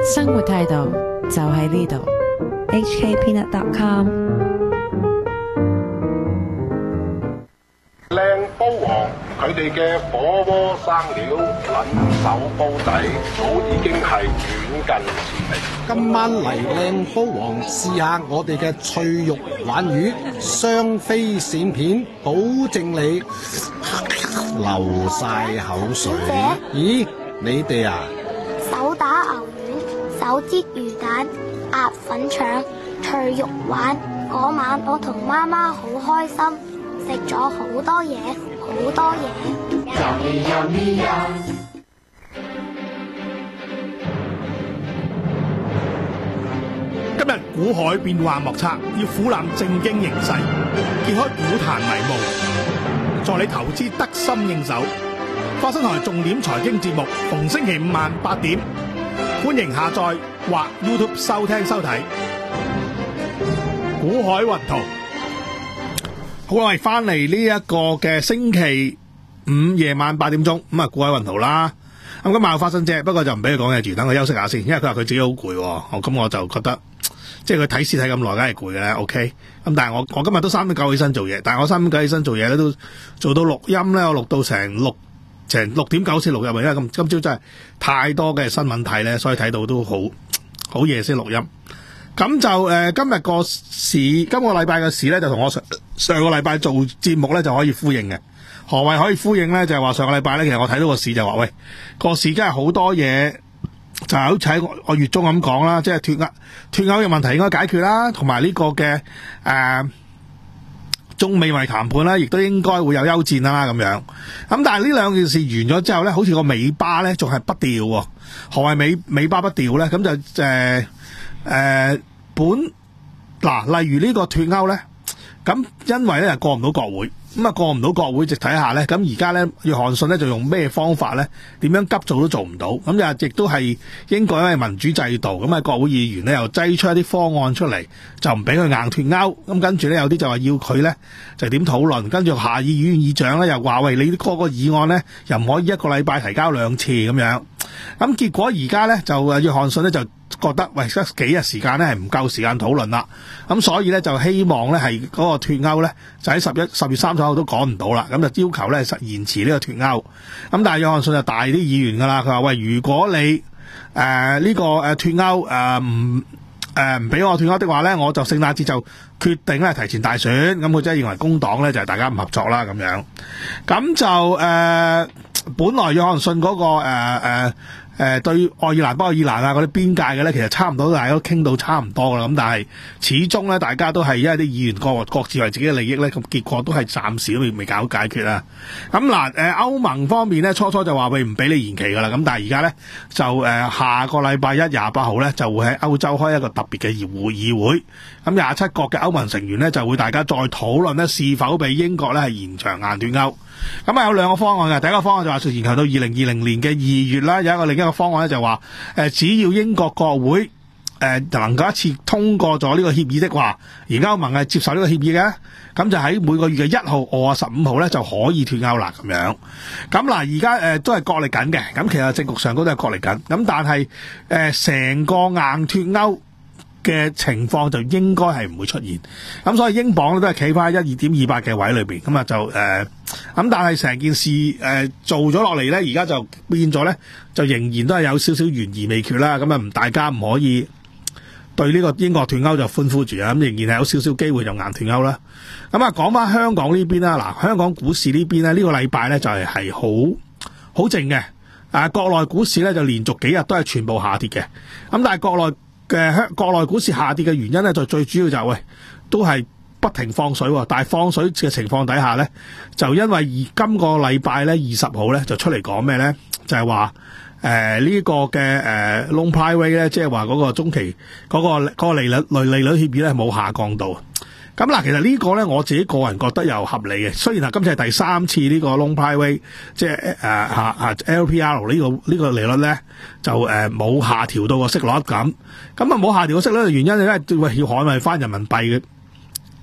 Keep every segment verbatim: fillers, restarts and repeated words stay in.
生活態度就喺呢度。 H K peanut dot com 靚煲王佢哋嘅火鍋生料撚手煲底，早已經係遠近馳名。 今晚嚟靚煲王試下我哋嘅脆肉鯇魚雙飛鱔片，保證你流晒口水。咦，你哋啊？ 手打牛丸、手煎魚蛋、鴨粉腸、脆肉鯇。嗰晚我同媽媽好開心，食咗好多嘢，好多嘢。 今日股海變幻莫測，要俯覽正經形勢，揭開股壇迷霧，助你投資得心應手。花生台重點財經節目，逢星期五晚八點，歡迎下載或 YouTube 收聽收睇。股海雲圖，好啦，翻嚟呢一個嘅星期五夜晚八點鐘，咁啊股海雲圖啦。咁今晚有花生姐，不過就唔俾佢講嘢住，等佢休息下先，因為佢話佢自己好攰。我咁我就覺得，即係佢睇市睇咁耐，梗係攰嘅啦。OK，咁但係我我今日都三點九起身做嘢，但係我三點九起身做嘢咧，都做到錄音咧，我錄到成六成六點九先錄入嚟，因為今今朝真係太多嘅新聞睇咧，所以睇到都好好夜先錄音。咁就誒、呃、今日個市，今個禮拜嘅市咧，就同我上上個禮拜做節目咧就可以呼應嘅。何謂可以呼應咧？就係、是、話上個禮拜咧，其實我睇到個市就話，喂，個市真係好多嘢，就係好似喺我月中咁講啦，即係脫歐脫歐嘅問題應該解決啦，同埋呢個嘅誒、呃、中美貿易談判啦，亦都應該會有休戰啦咁樣。咁但係呢兩件事完咗之後咧，好似個尾巴咧仲係不掉喎。何謂尾尾巴不掉咧？咁就誒誒、呃、本嗱，例如呢個脫歐咧，咁因為咧過唔到國會。咁啊過唔到國會，直睇下咧，咁而家咧約翰遜咧就用咩方法咧？點樣急做都做唔到，咁就亦都係英國因為民主制度，咁啊國會議員咧又擠出一啲方案出嚟，就唔俾佢硬脫歐，咁跟住咧有啲就話要佢咧就點討論，跟住下議院議長咧又話喂，你嗰個議案咧又唔可以一個禮拜提交兩次咁樣，咁結果而家咧就誒約翰遜咧就覺得喂，得幾日時間咧係唔夠時間討論啦，咁所以咧就希望咧係嗰個脫歐咧就喺十一十月三十號都講唔到啦，咁就要求咧實延遲呢個脫歐。咁但係約翰遜就大啲議員噶啦，佢話喂，如果你誒呢、呃這個誒脫歐誒唔誒唔俾我脫歐的話咧，我就聖誕節就決定咧提前大選。咁佢真係認為工黨咧就係、是、大家唔合作啦咁樣。咁就誒、呃、本來約翰遜嗰個誒誒。呃誒、呃、對愛爾蘭、北愛爾蘭啊嗰啲邊界嘅咧，其實差唔多，大家都傾到差唔多噶啦。咁但係始終咧，大家都係因為啲議員各各自為自己嘅利益咧，咁結果都係暫時都未未搞解決啦。咁嗱，誒歐盟方面咧，初初就話喂唔俾你延期噶啦。咁但係而家咧就誒、呃、下個禮拜一廿八號咧就會喺歐洲開一個特別嘅議會議會。咁廿七國嘅歐盟成員咧就會大家再討論咧是否俾英國咧係延長硬脫歐。咁啊有兩個方案嘅，第一個方案就話延長到二零二零年嘅二月啦，有一個另一個方案咧就話誒、呃、只要英國國會誒、呃、能夠一次通過咗呢個協議的話，而歐盟係接受呢個協議嘅，咁就喺每個月嘅一號、二號、十五號咧就可以脫歐啦咁樣。咁嗱而家誒都係角力緊嘅，咁其實政局上都係角力緊，咁但係誒成個硬脫歐嘅情況就應該係唔會出現，咁所以英鎊咧都係企翻喺一二點二八嘅位裏邊，咁啊就誒，咁、呃、但係成件事誒、呃、做咗落嚟咧，而家就變咗咧，就仍然都係有少少懸而未決啦，咁啊唔大家唔可以對呢個英國脫歐就歡呼住啊，咁仍然係有少少機會就硬脫歐啦。咁啊講翻香港呢邊啦，嗱香港股市呢邊咧呢、呢個禮拜咧就係係好好靜嘅，啊國內股市咧就連續幾日都係全部下跌嘅，咁但係國內嘅香國內股市下跌嘅原因咧，就最主要就係、是、喂，都係不停放水，但係放水嘅情況底下咧，就因為而今個禮拜咧二十號咧就出嚟講咩咧，就係話誒呢個嘅誒、呃、long price rate 咧，即係話嗰個中期嗰、那個嗰、那個利率類利率協議咧冇下降到。咁嗱，其實個呢個咧我自己個人覺得又合理嘅。雖然係今次係第三次呢個 long price rate，即係誒嚇嚇 L P R 呢、這個呢、這個利率咧就誒冇、呃、下調到個息率咁。咁啊冇下調個息率嘅原因咧，因為要捍衞翻人民幣嘅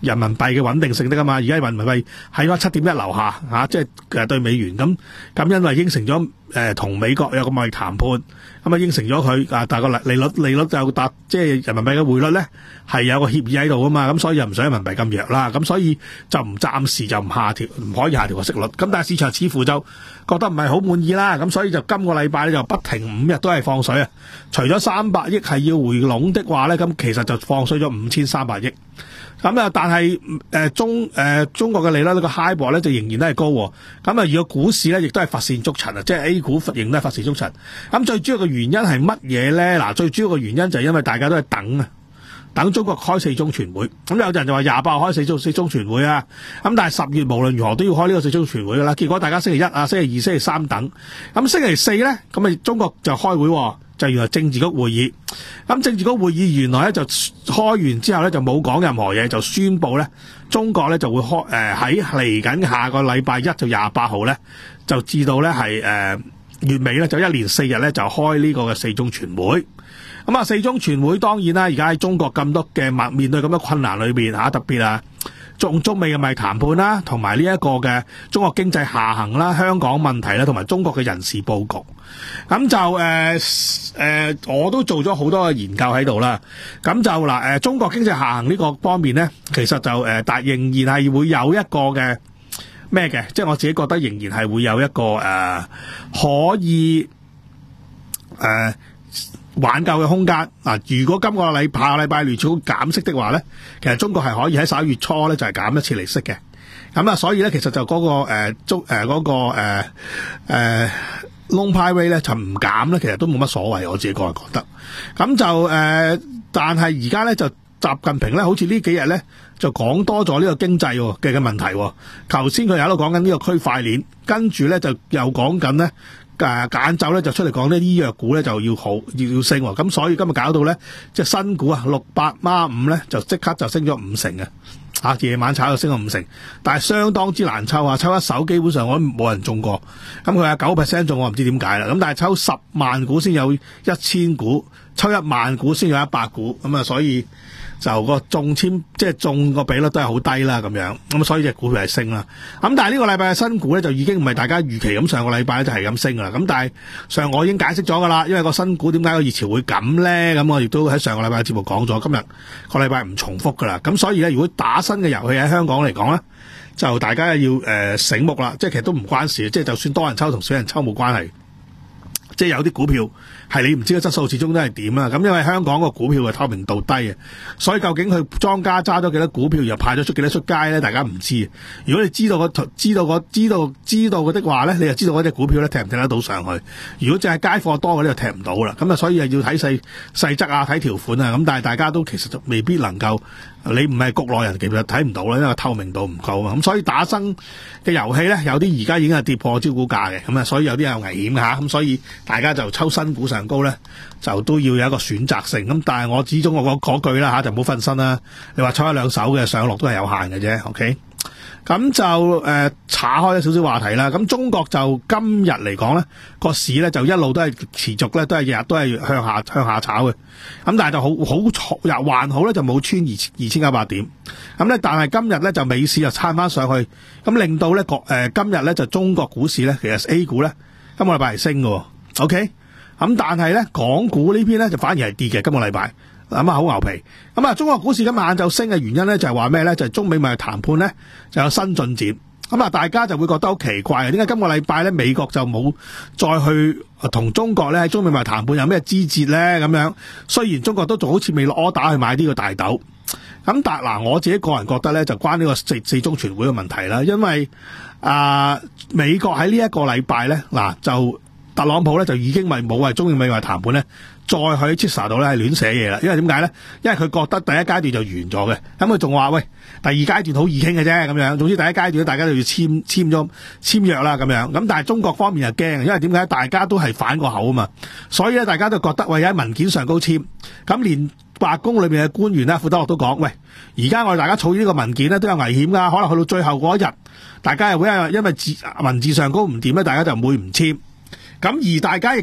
人民幣嘅穩定性得噶嘛。而家人民幣喺翻七點一樓下嚇、啊，即係誒對美元咁咁，因為應承咗誒同美國有個貿易談判，咁啊應承咗佢啊，但係個利率利率就達即係人民幣嘅匯率咧係有個協議喺度啊嘛，咁所以又唔想人民幣咁弱啦，咁所以就唔暫時就唔下調，唔可以下調個息率。咁但係市場似乎就覺得唔係好滿意啦，咁所以就今個禮拜咧就不停五日都係放水啊。除咗三百億係要回籠的話咧，咁其實就放水咗五千三百億。咁啊，但係誒、呃、中誒、呃、中國嘅利率呢個 HIBOR 咧就仍然都係高。咁啊，如果股市咧亦都係乏善足陳啊，即係 A 股仍然都係乏善足陳。咁最主要嘅原因係乜嘢咧？嗱，最主要嘅原因就係因為大家都係等啊。等中國開四中全會，咁有人就話廿八號開四中四中全會啊，咁但係十月無論如何都要開呢個四中全會噶啦，結果大家星期一啊、星期二、星期三等，咁星期四咧，咁啊中國就開會，就原來政治局會議，咁政治局會議原來咧就開完之後咧就冇講任何嘢，就宣布咧中國咧就會開誒喺嚟緊下個禮拜一就廿八號咧就至到咧係誒月尾咧就一連四日咧就開呢個嘅四中全會。咁啊，四中全會當然啦，而家喺中國咁多嘅面面對咁多困難裏邊嚇，特別啊中中美嘅貿易談判啦，同埋呢一個嘅中國經濟下行啦、香港問題啦，同埋中國嘅人事佈局，咁就誒誒、呃呃，我都做咗好多嘅研究喺度啦。咁就嗱誒、呃，中國經濟下行呢個方面咧，其實就誒，但、呃、仍然係會有一個嘅咩嘅，即係我自己覺得仍然係會有一個誒、呃、可以誒。呃挽救嘅空間嗱，如果今個禮拜下個禮拜聯儲局減息的話咧，其實中國係可以喺十一月初咧就係減一次利息嘅。咁啊，所以咧其實就嗰、那個誒中誒嗰個誒誒 loan pay rate 咧就唔減咧，其實都冇乜所謂，我自己個人覺得。咁就誒、呃，但係而家咧就習近平咧，好似呢幾日咧就講多咗呢個經濟嘅嘅問題。頭先佢喺度講緊呢個區塊鏈，跟住咧就又講緊咧。誒揀走咧就出嚟講呢醫藥股咧就要好要要升喎，咁所以今日搞到咧即係新股啊六百孖五咧就即刻就升咗五成嘅，啊夜晚炒就升咗五成，但係相當之難抽啊，抽一手基本上我都冇人中過，咁佢有九 percent 中我唔知點解啦，咁但係抽十萬股先有一千股，抽一萬股先有一百股，咁啊所以。就個中籤即係中個比率都係好低啦咁樣，咁所以隻股票係升啦。咁但係呢個禮拜嘅新股咧就已經唔係大家預期咁，上個禮拜咧就係咁升噶啦。咁但係上我已經解釋咗噶啦，因為個新股點解個熱潮會咁咧？咁我亦都喺上個禮拜嘅節目講咗，今日個禮拜唔重複噶啦。咁所以咧，如果打新嘅遊戲喺香港嚟講咧，就大家要誒、呃、醒目啦。即係其實都唔關事，即係就算多人抽同少人抽冇關係。即係有啲股票係你唔知個質素始終都係點啊！咁因為香港個股票嘅透明度低啊，所以究竟佢莊家揸咗幾多股票，又派咗出幾多出街咧？大家唔知。如果你知道個知道個知道知道嘅的話咧，你就知道嗰隻股票咧踢唔踢得到上去。如果淨係街貨多嘅咧，就踢唔到啦。咁啊，所以又要睇細細則啊，睇條款啊。咁但係大家都其實就未必能夠，你唔係局內人，其實睇唔到啦，因為透明度唔夠啊。咁所以打新嘅遊戲咧，有啲而家已經係跌破招股價嘅，咁啊，所以有啲有危險嚇。咁所以大家就抽新股上高咧，就都要有一個選擇性。咁但係我始終我嗰句啦嚇，就唔好瞓身啦。你話抽一兩手嘅上落都係有限嘅啫。OK，咁就誒岔開咗少少話題啦。咁中國就今日嚟講咧，個市咧就一路都係持續咧，都係日日都係向下向下炒嘅。咁但係就好好又還好咧，就冇穿二二千九百點。咁咧，但係今日咧就美市就撐翻上去，咁令到咧國誒今日咧就中國股市咧，其實 A 股咧今個禮拜係升嘅。OK，咁但係咧港股呢邊咧就反而係跌嘅。今個禮拜諗下好牛皮。咁啊，中國股市今晚就升嘅原因咧就係話咩咧？就係、是、中美貿易談判咧就有新進展。咁啊，大家就會覺得好奇怪啊！點解今個禮拜咧美國就冇再去同中國咧喺中美貿易談判有咩枝節咧？咁樣雖然中國都仲好似未落 order 去買呢個大豆。咁但嗱，我自己個人覺得咧就關呢個四四中全會嘅問題啦，因為啊、呃、美國喺呢一個禮拜咧嗱就。特朗普咧就已經咪冇為中美貿易談判咧，再去 Twitter 度咧係亂寫嘢啦。因為點解咧？因為佢覺得第一階段就完咗嘅，咁佢仲話喂，第二階段好易傾嘅啫咁樣。總之第一階段大家就要簽簽咗簽約啦咁樣。咁但係中國方面又驚，因為點解？大家都係反個口啊嘛，所以咧大家都覺得喂喺文件上高簽，咁連白宮裏面嘅官員咧，庫德洛都講喂，而家我哋大家草呢個文件咧都有危險㗎，可能去到最後嗰一日，大家又會因為字文字上高唔掂咧，大家就唔會唔簽。咁而大家亦都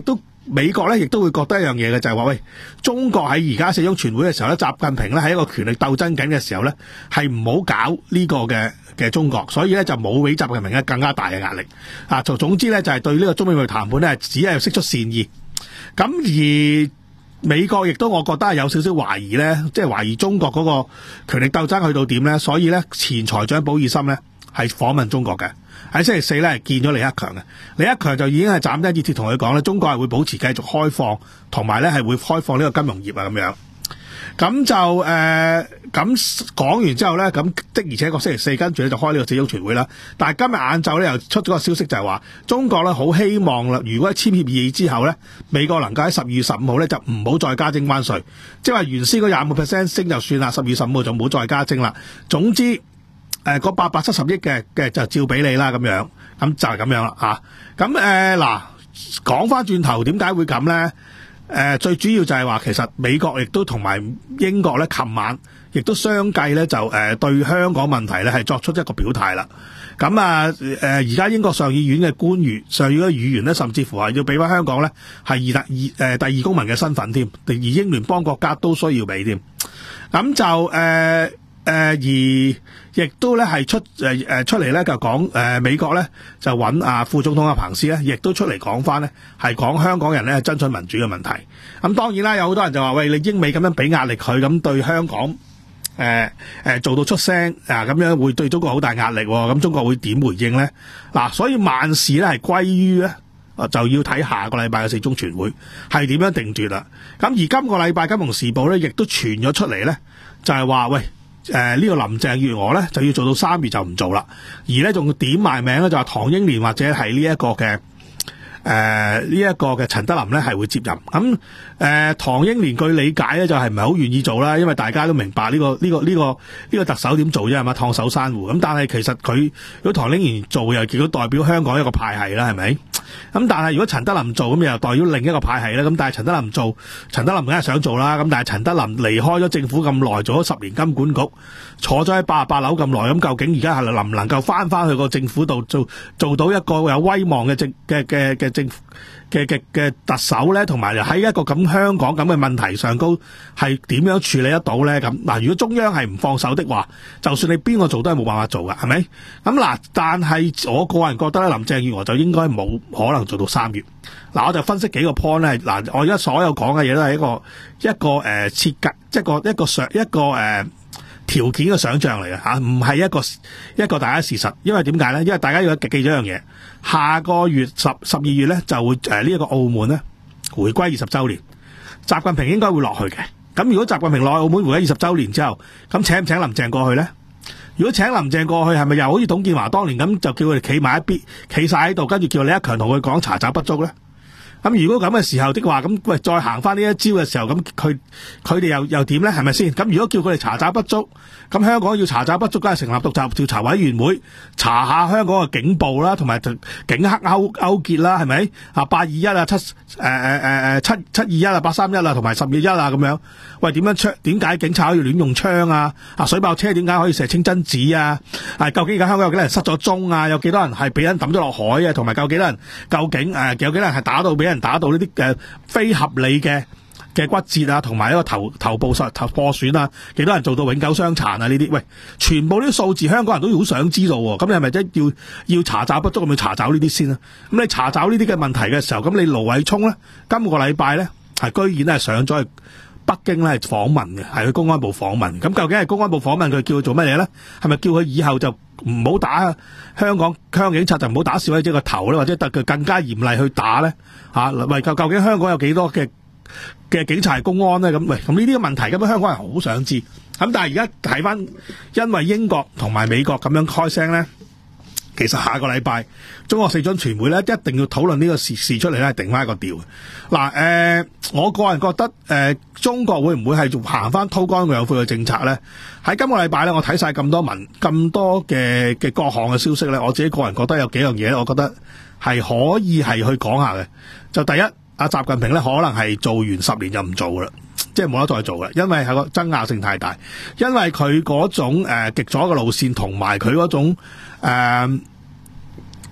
美國咧亦都會覺得一樣嘢嘅，就係話喂，中國喺而家四中全會嘅時候咧，習近平咧喺一個權力鬥爭緊嘅時候咧，係唔好搞呢個嘅嘅中國，所以咧就冇俾習近平咧更加大嘅壓力啊。就總之咧就係對呢個中美貿易談判咧，只係釋出善意。咁而美國亦都我覺得係有少少懷疑咧，即係懷疑中國嗰個權力鬥爭去到點咧，所以咧前財長保爾森咧係訪問中國嘅。喺星期四咧見咗李克強嘅，李克強就已經係斬釘截鐵同佢講咧，中國係會保持繼續開放，同埋咧係會開放呢個金融業啊咁樣。咁就誒咁講完之後咧，咁的而且確星期四跟住咧就開呢個四中全會啦。但係今日晏晝咧又出咗個消息，就係話中國咧好希望啦，如果簽協議之後咧，美國能夠喺十二月十五號咧就唔好再加徵關稅，即係話原先嗰廿五個 percent 升就算啦，十二月十五號就唔好再加徵啦。總之誒嗰八百七十億嘅嘅就照俾你啦咁樣，咁就係咁樣啦嚇。咁誒嗱講翻轉頭，點解會咁咧？誒、呃、最主要就係話，其實美國亦都同埋英國咧，琴晚亦都相繼咧就誒、呃、對香港問題咧係作出一個表態啦。咁啊誒而家英國上議院嘅官員、上議院嘅議員咧，甚至乎係要俾翻香港咧係二二誒第二公民嘅身份添，而英聯邦國家都需要俾添。咁就誒。呃誒、呃、而亦都咧係出誒誒、呃、出嚟咧就講誒、呃、美國咧就揾啊副總統阿彭斯咧，亦都出嚟講翻咧係講香港人咧爭取民主嘅問題。咁、嗯、當然啦，有好多人就話喂，你英美咁樣俾壓力佢，咁對香港誒誒、呃呃、做到出聲啊，咁樣會對中國好大壓力喎。咁、嗯、中國會點回應咧？嗱、啊，所以萬事咧係歸於咧就要睇下個禮拜嘅四中全會係點樣定奪啦。咁、嗯、而今個禮拜《金融時報》咧亦都傳咗出嚟咧，就係、是、話喂。誒、呃、呢、這個林鄭月娥咧就要做到三月就唔做啦，而咧仲點埋名咧就話唐英年或者係呢一個嘅誒呢一個嘅陳德霖咧係會接任。咁誒、呃、唐英年據理解咧就係唔係好願意做啦，因為大家都明白呢、這個呢、這個呢、這個呢、這個特首點做啫係嘛，燙手山芋。咁但係其實佢如果唐英年做又亦都代表香港一個派系啦，係咪？咁但係如果陳德霖做咁又代表另一個派系啦。咁但係陳德霖做，陳德霖梗係想做啦。咁但係陳德霖離開咗政府咁耐，做咗十年金管局，坐咗喺八十八樓咁耐，咁究竟而家係能唔能夠翻翻去個政府度做做到一個有威望嘅政嘅嘅嘅政府嘅嘅嘅特首咧？同埋喺一個咁香港咁嘅問題上高係點樣處理得到咧？咁嗱，如果中央係唔放手的話，就算你邊個做都係冇辦法做噶，係咪？咁嗱，但係我個人覺得咧，林鄭月娥就應該冇可能做到三月。嗱，我就分析幾個 point 咧。嗱，我而家所有講嘅嘢都係一個一個誒、呃、設計，一個一個想一個誒、呃、條件嘅想像嚟嘅嚇，唔係一個一個大家事實。因為點解咧？因為大家要記咗一樣嘢，下個月十十二月咧就會誒呢一個澳門咧回歸二十週年，習近平應該會落去嘅。咁如果習近平落去澳門回歸二十週年之後，咁請唔請林鄭過去咧？如果請林鄭過去，係咪又好似董建華當年咁，就叫佢哋企埋一邊，企晒喺度，跟住叫李克強同佢講查找不足咧？咁如果咁嘅時候的話，咁喂再行翻呢一招嘅時候，咁佢佢哋又又點咧？係咪先？咁如果叫佢哋查找不足，咁香港要查找不足，梗係成立獨立調查委員會查下香港嘅警暴啦，同埋警黑勾勾結啦，係咪？啊八二一啊七誒誒誒誒七七二一啊八三一啊同埋十二一啊咁樣，喂點樣槍？點解警察可以亂用槍啊？啊水炮車點解可以射清真寺啊？啊究竟而家香港有幾多人失咗蹤啊？有幾多人係俾人抌咗落海啊？同埋有幾多人究竟誒、呃、有幾多人係打到俾人打到呢啲誒非合理嘅嘅骨折啊，同埋一個頭頭部受頭破損啊，幾多人做到永久傷殘啊？呢啲喂，全部呢啲數字香港人都好想知道喎、啊。咁你係咪即係要要查找不足咁去查找呢啲先啊？咁你查找呢啲嘅問題嘅時候，咁你盧偉聰咧今個禮拜咧係居然咧係上咗去北京咧係訪問嘅，係去公安部訪問。咁究竟係公安部訪問佢叫佢做乜嘢咧？係咪叫佢以後就唔好打香港香港警察，就唔好打示威者個頭咧，或者特佢更加嚴厲去打咧？嚇、啊，喂，究究竟香港有幾多嘅嘅警察係公安咧？咁喂，咁呢啲嘅問題，根本香港人好想知。咁但係而家睇翻，因為英國同埋美國咁樣開聲咧，其實下個禮拜中國四中全會咧一定要討論呢個事事出嚟咧，定翻一個調。嗱、啊，誒、呃，我個人覺得誒、呃，中國會唔會係行翻韜光養晦嘅政策咧？喺今個禮拜咧，我睇晒咁多文咁多嘅嘅各項嘅消息咧，我自己個人覺得有幾樣嘢，我覺得係可以係去講下嘅。就第一，阿習近平咧可能係做完十年就唔做啦，即係冇得再做啦，因為係個爭拗性太大，因為佢嗰種誒、呃、極左嘅路線同埋佢嗰種誒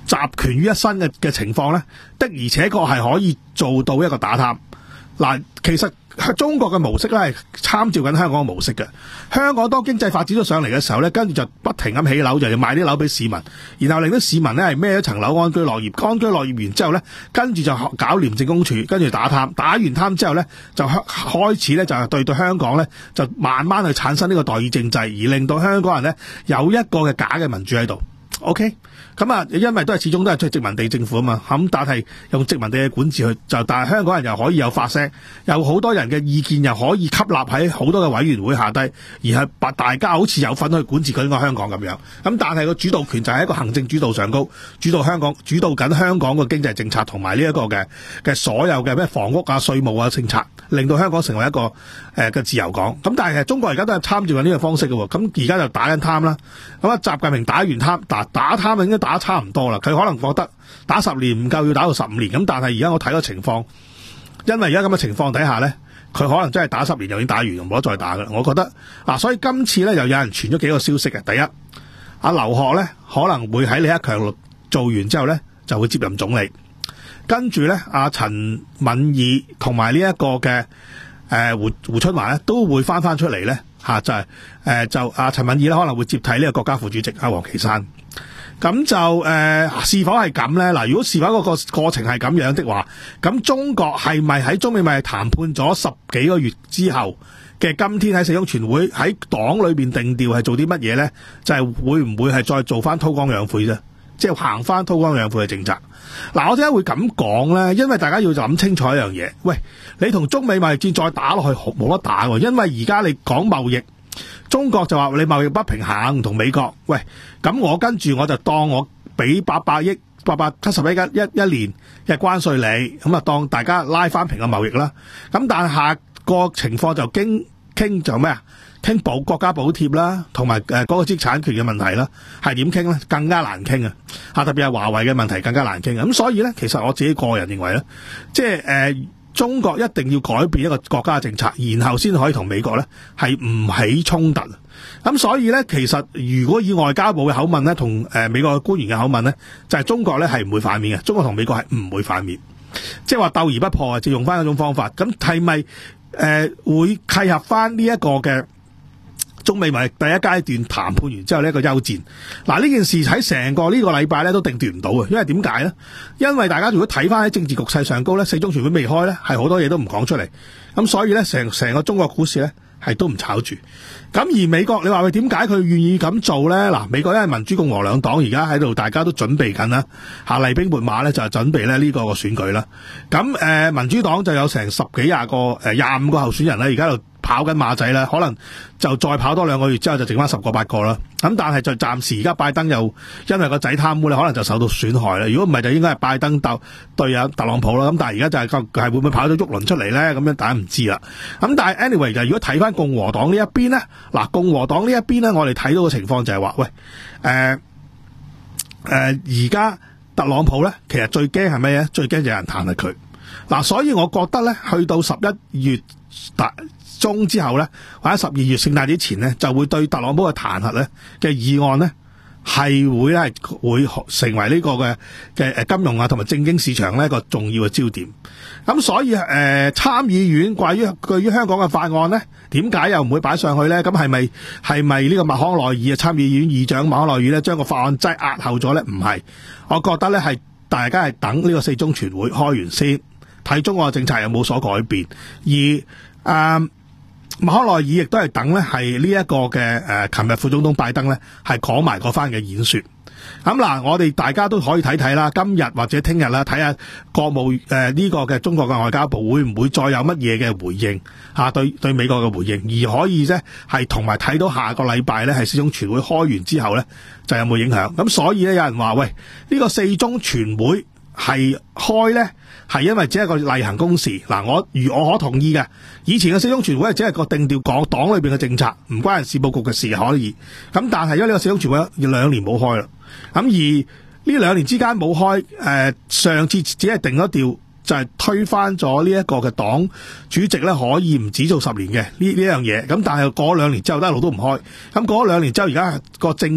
集權於一身嘅嘅情況咧，的而且確係可以做到一個打貪。嗱，其實中國嘅模式咧係參照緊香港嘅模式嘅。香港當經濟發展咗上嚟嘅時候咧，跟住就不停咁起樓，就要賣啲樓俾市民，然後令到市民咧係孭一層樓安居樂業，安居樂業完之後咧，跟住就搞廉政公署，跟住打貪，打完貪之後咧，就開始咧就係對對香港咧就慢慢去產生呢個代議政制，而令到香港人咧有一個嘅假嘅民主喺度。OK， 咁啊，因為都係始終都係殖民地政府啊嘛，咁但係用殖民地嘅管治去就，但係香港人又可以有發聲，有好多人嘅意見又可以吸納喺好多嘅委員會下低，而係把大家好似有份去管治緊個香港咁樣。咁但係個主導權就係一個行政主導上高，主導香港，主導緊香港嘅經濟政策同埋呢一個嘅嘅所有嘅咩房屋啊、稅務啊政策，令到香港成為一個誒嘅、呃、自由港。咁但係中國而家都係參照緊呢個方式嘅喎，咁而家就打緊貪啦。咁啊，習近平打完貪，打打貪應該打差唔多啦。佢可能覺得打十年唔夠，要打到十五年。咁但係而家我睇個情況，因為而家咁嘅情況底下咧，佢可能真係打十年又已經打完，冇得再打㗎。我覺得嗱，所以今次咧又有人傳咗幾個消息嘅。第一，阿劉鶴咧可能會喺李克強做完之後咧就會接任總理，跟住咧阿陳敏爾同埋呢一個嘅誒胡胡春華咧都會翻翻出嚟咧嚇，就係、是、誒、呃、就阿陳敏爾咧可能會接替呢個國家副主席阿王岐山。咁就誒、呃、是否係咁咧？嗱，如果是否嗰個過程係咁樣的話，咁中國係咪喺中美貿易談判咗十幾個月之後嘅今天喺四中全會喺黨裏邊定調係做啲乜嘢咧？就係、是、會唔會係再做翻韜光養晦啫？即係行翻韜光養晦嘅政策。嗱，我點解會咁講咧？因為大家要諗清楚一樣嘢。喂，你同中美貿易戰再打落去冇得打喎，因為而家你講貿易。中國就話你貿易不平衡同美國，喂，咁我跟住我就當我俾八百億、八百七十億一一年嘅關稅你，咁啊當大家拉翻平個貿易啦。咁但係下個情況就經傾就咩啊？傾補國家補貼啦，同埋誒嗰個知識產權嘅問題啦，係點傾咧？更加難傾啊！嚇，特別係華為嘅問題更加難傾啊！咁所以咧，其實我自己個人認為咧，即係誒。呃中國一定要改變一個國家嘅政策，然後先可以同美國咧係唔起衝突。咁所以咧，其實如果以外交部嘅口吻咧，同誒美國嘅官員嘅口吻咧，就係、是、中國咧係唔會反面嘅。中國同美國係唔會反面，即係話鬥而不破啊！就用翻嗰種方法。咁係咪誒會契合翻呢一個嘅中美貿易第一階段談判完之後呢一個休戰？嗱，呢件事喺成個呢個禮拜咧都定奪唔到嘅，因為點解咧？因為大家如果睇翻喺政治局勢上高咧，四中全會未開咧，係好多嘢都唔講出嚟，咁所以咧成成個中國股市咧係都唔炒住。咁而美國，你話佢點解佢願意咁做咧？嗱，美國因為民主共和兩黨而家喺度，大家都準備緊啦，下厲兵秣馬咧就係準備咧呢個個選舉啦。咁誒、呃、民主黨就有成十幾廿個誒廿五個候選人咧，而家就跑緊馬仔啦，可能就再跑多兩個月之後就剩翻十個八個啦。咁但係就暫時而家拜登又因為個仔貪污咧，可能就受到損害啦。如果唔係就應該係拜登鬥對啊特朗普啦。咁但係而家就係係會唔會跑到沃倫出嚟咧？咁樣大家唔知啦。咁但係 anyway 就如果睇翻共和黨呢一邊咧，嗱共和黨呢一邊咧，我哋睇到嘅情況就係話，喂誒誒而家特朗普咧，其實最驚係咩咧？最驚就有人彈劾佢。嗱，所以我覺得咧，去到十一月大中之後咧，或者十二月聖誕節前咧，就會對特朗普嘅彈劾咧嘅議案咧，係會咧會成為呢個嘅嘅誒金融啊同埋政經市場咧一個重要嘅焦點。咁所以誒、呃、參議院關於對於香港嘅法案咧，點解又唔會擺上去咧？咁係咪係咪呢個麥康奈爾啊參議院議長麥康奈爾咧將個法案擠壓後咗咧？唔係，我覺得咧係大家係等呢個四中全會開完先，睇中國嘅政策有冇所改變，而誒。呃麥康奈爾亦都係等咧，係呢一個嘅誒，琴日副總統拜登咧係講埋嗰番嘅演說。咁嗱，我哋大家都可以睇睇啦，今日或者聽日啦，睇下國務誒呢、呃這個嘅中國嘅外交部會唔會再有乜嘢嘅回應吓、啊，對對美國嘅回應，而可以咧係同埋睇到下個禮拜咧係四中全會開完之後咧就有冇影響。咁所以咧有人話喂，呢、這個四中全會係開咧，係因為只係個例行公事。嗱，我如我可同意嘅，以前嘅四中全會係只係個定調講黨裏邊嘅政策，唔關人事佈局嘅事可以。咁但係因為呢個四中全會兩年冇開啦，咁而呢兩年之間冇開，誒、呃、上次只係定咗調，就係、是、推翻咗呢一個嘅黨主席咧可以唔止做十年嘅呢呢樣嘢。咁但係過咗兩年之後都一路都唔開。咁過咗兩年之後，而家個政治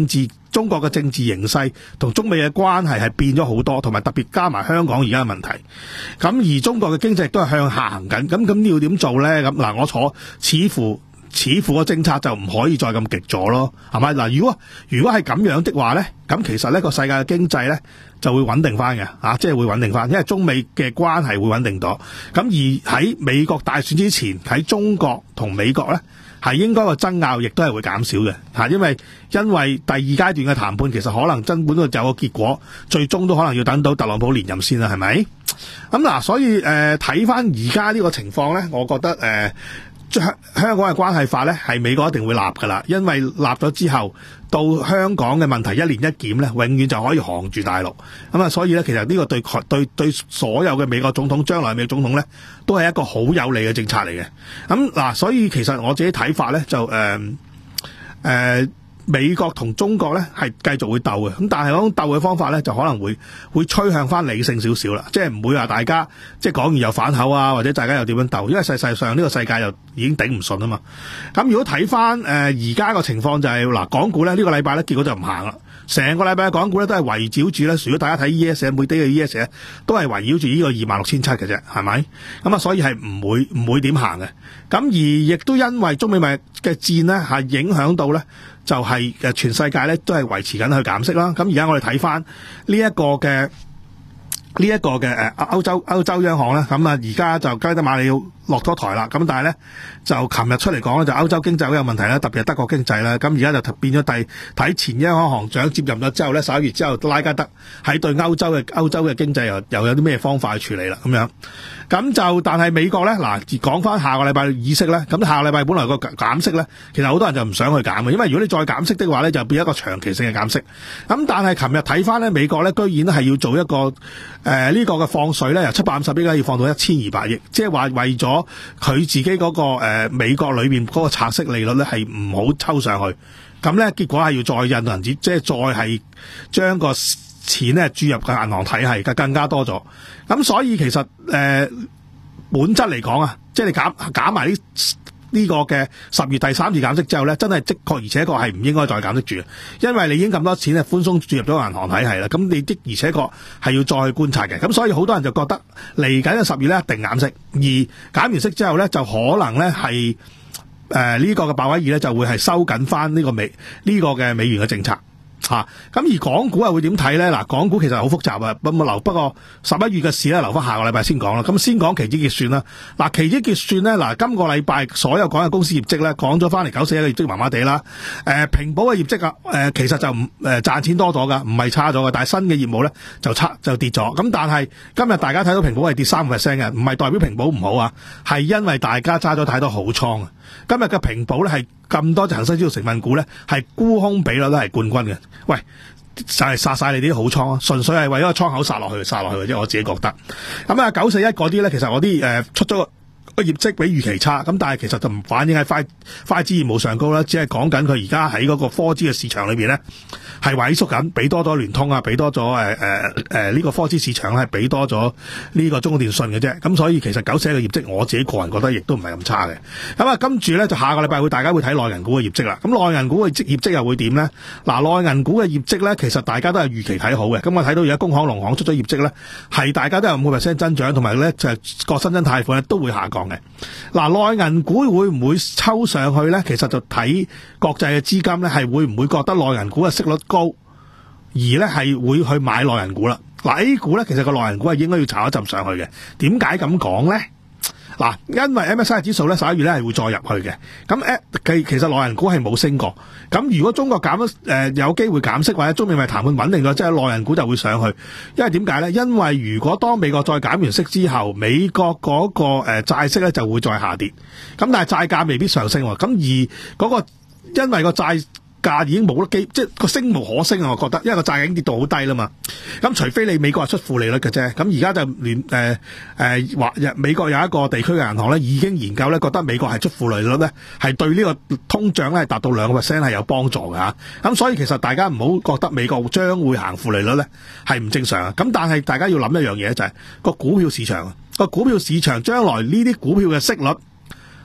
中國嘅政治形勢同中美嘅關係係變咗好多，同埋特別加埋香港而家嘅問題。咁而中國嘅經濟亦都係向下行緊。咁咁要點做咧？咁嗱，我坐似乎似乎個政策就唔可以再咁極左咯，係咪？嗱，如果如果係咁樣的話咧，咁其實呢個世界嘅經濟咧就會穩定翻嘅，啊，即係會穩定翻，因為中美嘅關係會穩定咗。咁而喺美國大選之前，喺中國同美國咧，係應該個爭拗亦都係會減少嘅，嚇，因為因為第二階段嘅談判其實可能根本都有個結果，最終都可能要等到特朗普連任先啦，係咪？咁嗱，所以誒睇翻而家呢個情況咧，我覺得誒。呃香香港嘅關係法咧，係美國一定會立噶啦，因為立咗之後，到香港嘅問題一年一檢咧，永遠就可以扛住大陸。咁啊，所以咧，其實呢個對對對所有嘅美國總統，將來美國總統咧，都係一個好有利嘅政策嚟嘅。咁嗱，所以其實我自己睇法咧，就誒誒。呃呃美國同中國咧係繼續會鬥嘅，咁但係嗰種鬥嘅方法咧就可能會會趨向翻理性少少啦，即係唔會話大家即係講完又反口啊，或者大家又點樣鬥，因為實際上呢個世界又已經頂唔順啊嘛。咁如果睇翻誒而家個情況就係、是、嗱，港股咧呢、這個禮拜咧結果就唔行啦，成個禮拜嘅港股咧都係圍繞住咧，如果大家睇 E S 每啲嘅 E S 咧都係圍繞住呢個二萬六千七嘅啫，係咪？咁啊，所以係唔會唔會點行嘅。咁而亦都因為中美貿易嘅戰呢，係影響到咧。就係誒全世界咧都係維持緊去減息啦。咁而家我哋睇翻呢一個嘅呢一個嘅誒歐洲歐洲央行咧，咁啊而家就加德馬里要落咗台啦。咁但係咧就琴日出嚟講咧，就歐洲經濟好有問題啦，特別係德國經濟啦。咁而家就變咗第睇前央行行長接任咗之後咧，十一月之後拉加德喺對歐洲嘅歐洲嘅經濟又又有啲咩方法去處理啦咁樣。咁就但係美國咧嗱，講翻下個禮拜議息咧，咁下個禮拜本來個減息咧，其實好多人就唔想去減嘅，因為如果你再減息的話咧，就變一個長期性嘅減息。咁但係琴日睇翻咧，美國咧居然係要做一個誒呢、呃這個嘅放水咧，由七百五十億咧要放到一千二百億，即係話為咗佢自己嗰、那個誒、呃、美國裏邊嗰個拆息利率咧係唔好抽上去，咁咧結果係要再印銀紙，即係再係將個錢咧注入嘅銀行體系嘅更加多咗。咁所以其實誒、呃、本質嚟講啊，即係你減減埋呢呢個嘅十月第三次減息之後咧，真係的確而且確係唔應該再減息住，因為你已經咁多錢係寬鬆注入咗銀行體系啦。咁你的而且確係要再去觀察嘅。咁所以好多人就覺得嚟緊嘅十月咧一定減息，而減完息之後咧就可能咧係誒呢個嘅鮑威爾咧就會係收緊翻呢個美呢、這個嘅美元嘅政策。吓，咁而港股啊會點睇咧？嗱，港股其實好複雜啊，咁啊留不過十一月嘅事咧，留翻下個禮拜先講啦。咁先講期指結算啦。嗱，期指結算咧，嗱，今個禮拜所有講嘅公司業績咧，講咗翻嚟九四一嘅業績麻麻地啦。誒，平保嘅業績啊，誒，其實就唔誒賺錢多咗噶，唔係差咗嘅，但係新嘅業務咧就差就跌咗。咁但係今日大家睇到平保係跌三個 percent 嘅，唔係代表平保唔好啊，係因為大家揸咗太多好倉啊。今日嘅平保咧係咁多隻恒生指數成分股咧係沽空比率都係冠軍嘅。喂，就係殺晒你啲好倉啊，純粹係為咗個倉口殺落去殺落去嘅啫，我自己覺得。咁啊九四一嗰啲咧，其實我啲誒出咗個業績比預期差，咁但係其實就唔反映喺快快資業務上高啦，只係講緊佢而家喺嗰個科資嘅市場裏邊咧係萎縮緊，俾多咗聯通啊，俾多咗誒誒誒呢個科資市場係俾多咗呢個中國電信嘅啫。咁所以其實九四一嘅業績，我自己個人覺得亦都唔係咁差嘅。咁啊，跟住咧就下個禮拜會大家會睇內銀股嘅業績啦。咁內銀股嘅業績又會點咧？嗱，內銀股嘅業績咧，其實大家都係預期睇好嘅。咁我睇到而家工行、農行出咗業績咧，係大家都有五個 percent 增長，同埋咧就係個新增貸款咧都會下降嘅。嗱，內銀股會唔會抽上去咧？其實就睇國際嘅資金咧係會唔會覺得內銀股嘅息率高，而咧係會去買內銀股啦。嗱 A 股咧，其實個內銀股係應該要炒一陣上去嘅。點解咁講咧？嗱，因為 M S C I 指數咧十一月咧係會再入去嘅。咁誒，其實內銀股係冇升過。咁如果中國減咗誒有機會減息，或者中美咪談判穩定咗，即係內銀股就會上去。因為點解咧？因為如果當美國再減完息之後，美國嗰個誒債息咧就會再下跌。咁但係債價未必上升喎。咁而嗰個因為個債價已經冇得機，即係個升無可升啊！我覺得，因為個債已經跌到好低啦嘛。咁除非你美國係出負利率嘅啫。咁而家就連誒誒話美國有一個地區嘅銀行咧，已經研究咧，覺得美國係出負利率咧，係對呢個通脹咧係達到兩個 percent 係有幫助嘅嚇。咁所以其實大家唔好覺得美國將會行負利率咧係唔正常啊。咁但係大家要諗一樣嘢就係個股票市場，個股票市場將來呢啲股票嘅息率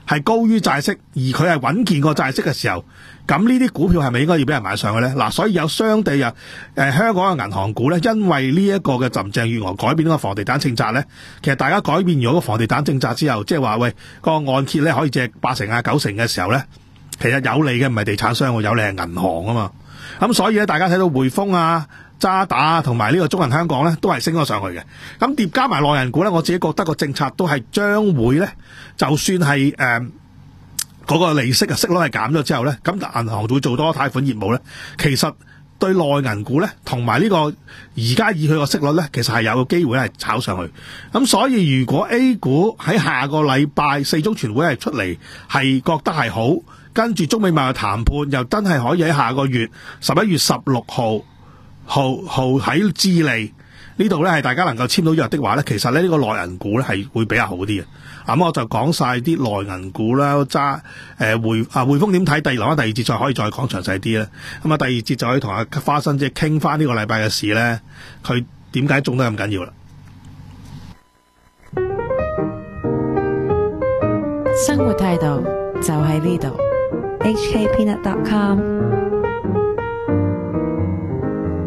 係高於債息，而佢係穩健過債息嘅時候，咁呢啲股票係咪應該要俾人買上去呢？嗱，所以有相對啊，誒、呃、香港嘅銀行股呢，因為呢一個嘅林鄭月娥改變咗個房地產政策呢，其實大家改變咗個房地產政策之後，即係話喂個按揭呢可以借八成啊九成嘅時候呢，其實有利嘅唔係地產商，有利係銀行啊嘛。咁所以咧，大家睇到匯豐啊、渣打同埋呢個中銀香港咧，都係升咗上去嘅。咁疊加埋內銀股咧，我自己覺得個政策都係將會咧，就算係誒嗰個利息啊息率係減咗之後咧，咁銀行會做多貸款業務咧，其實對內銀股咧同埋呢個而家以佢個息率咧，其實係有個機會係炒上去。咁所以如果 A 股喺下個禮拜四中全會係出嚟係覺得係好，跟住中美貿易談判又真係可以喺下個月十一月十六號號號喺智利呢度咧係大家能夠簽到約的話咧，其實咧呢個內銀股咧係會比較好啲嘅。咁我就講晒啲內銀股啦，揸誒匯啊匯豐點睇？第二留翻第二節再可以再講詳細啲啦。咁啊第二節就可以同阿花生姐傾翻呢個禮拜嘅事咧，佢點解中得咁緊要啦？ 生活態度就喺呢度。 H K Peanut dot com